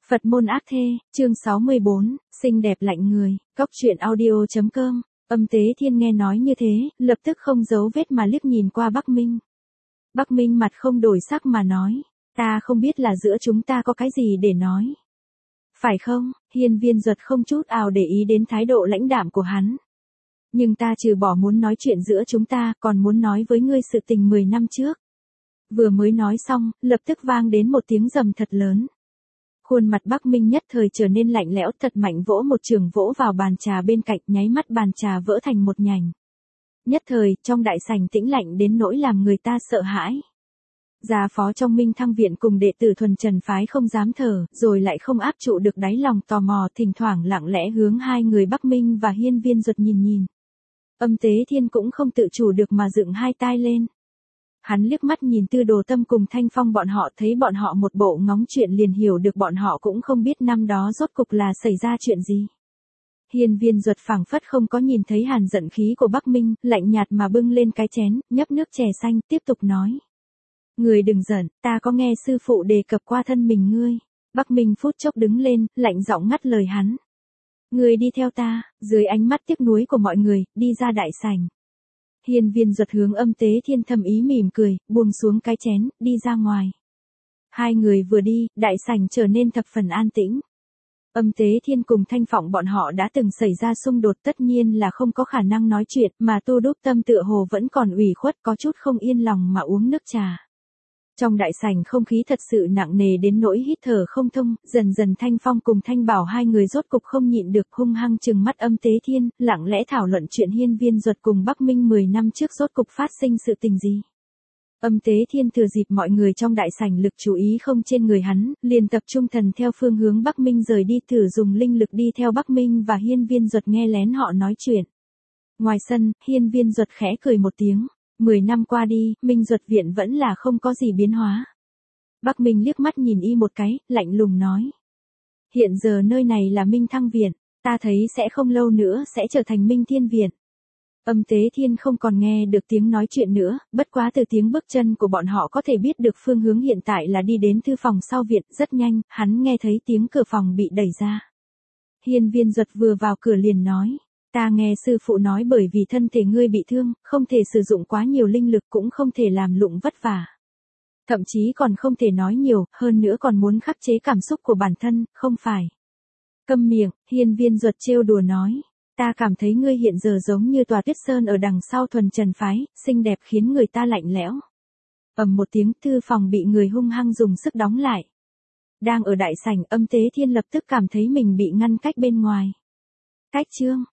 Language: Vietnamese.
Phật môn ác thê, chương 64, xinh đẹp lạnh người, cóc truyện audio.com. Âm Tế Thiên nghe nói như thế, lập tức không giấu vết mà liếc nhìn qua Bắc Minh. Bắc Minh mặt không đổi sắc mà nói, ta không biết là giữa chúng ta có cái gì để nói. Phải không? Hiên Viên Duật không chút nào để ý đến thái độ lãnh đạm của hắn. Nhưng ta trừ bỏ muốn nói chuyện giữa chúng ta, còn muốn nói với ngươi sự tình 10 năm trước. Vừa mới nói xong, lập tức vang đến một tiếng rầm thật lớn. Khuôn mặt Bắc Minh nhất thời trở nên lạnh lẽo, thật mạnh vỗ một trường vỗ vào bàn trà bên cạnh, nháy mắt bàn trà vỡ thành một nhành. Nhất thời, trong đại sảnh tĩnh lạnh đến nỗi làm người ta sợ hãi. Gia phó trong Minh Thăng viện cùng đệ tử thuần trần phái không dám thở, rồi lại không áp trụ được đáy lòng tò mò, thỉnh thoảng lặng lẽ hướng hai người Bắc Minh và Hiên Viên Duật nhìn. Âm Tế Thiên cũng không tự chủ được mà dựng hai tai lên. Hắn liếc mắt nhìn Tư Đồ Tâm cùng Thanh Phong bọn họ, thấy bọn họ một bộ ngóng chuyện liền hiểu được bọn họ cũng không biết năm đó rốt cục là xảy ra chuyện gì. Hiên Viên Duật phảng phất không có nhìn thấy hàn giận khí của Bắc Minh, lạnh nhạt mà bưng lên cái chén, nhấp nước chè xanh, tiếp tục nói. Người đừng giận, ta có nghe sư phụ đề cập qua thân mình ngươi. Bắc Minh phút chốc đứng lên, lạnh giọng ngắt lời hắn. Ngươi đi theo ta, dưới ánh mắt tiếc nuối của mọi người, đi ra đại sảnh. Hiên Viên Duật hướng Âm Tế Thiên thầm ý mỉm cười, buông xuống cái chén, đi ra ngoài. Hai người vừa đi, đại sảnh trở nên thập phần an tĩnh. Âm Tế Thiên cùng Thanh Phong bọn họ đã từng xảy ra xung đột, tất nhiên là không có khả năng nói chuyện, mà Tu Đúc Tâm tựa hồ vẫn còn ủy khuất, có chút không yên lòng mà uống nước trà. Trong đại sảnh không khí thật sự nặng nề đến nỗi hít thở không thông, dần dần Thanh Phong cùng Thanh Bảo hai người rốt cục không nhịn được, hung hăng trừng mắt Âm Tế Thiên, lặng lẽ thảo luận chuyện Hiên Viên Duật cùng Bắc Minh 10 năm trước rốt cục phát sinh sự tình gì. Âm Tế Thiên thừa dịp mọi người trong đại sảnh lực chú ý không trên người hắn, liền tập trung thần theo phương hướng Bắc Minh rời đi, thử dùng linh lực đi theo Bắc Minh và Hiên Viên Duật nghe lén họ nói chuyện. Ngoài sân, Hiên Viên Duật khẽ cười một tiếng. 10 năm qua đi, Minh Duật viện vẫn là không có gì biến hóa. Bắc Minh liếc mắt nhìn y một cái, lạnh lùng nói. Hiện giờ nơi này là Minh Thăng viện, ta thấy sẽ không lâu nữa sẽ trở thành Minh Thiên viện. Âm Tế Thiên không còn nghe được tiếng nói chuyện nữa, bất quá từ tiếng bước chân của bọn họ có thể biết được phương hướng hiện tại là đi đến thư phòng sau viện, rất nhanh, hắn nghe thấy tiếng cửa phòng bị đẩy ra. Hiên Viên Duật vừa vào cửa liền nói. Ta nghe sư phụ nói bởi vì thân thể ngươi bị thương, không thể sử dụng quá nhiều linh lực, cũng không thể làm lụng vất vả. Thậm chí còn không thể nói nhiều, hơn nữa còn muốn khắc chế cảm xúc của bản thân, không phải. Câm miệng, Hiên Viên Duật trêu đùa nói. Ta cảm thấy ngươi hiện giờ giống như tòa tuyết sơn ở đằng sau thuần trần phái, xinh đẹp khiến người ta lạnh lẽo. Ầm một tiếng, thư phòng bị người hung hăng dùng sức đóng lại. Đang ở đại sảnh, Âm Tế Thiên lập tức cảm thấy mình bị ngăn cách bên ngoài. Cách chương